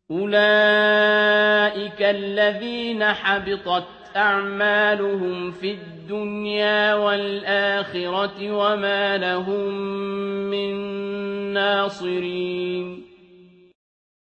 أولئك الذين حبطت أعمالهم في الدنيا والآخرة وما لهم من ناصرين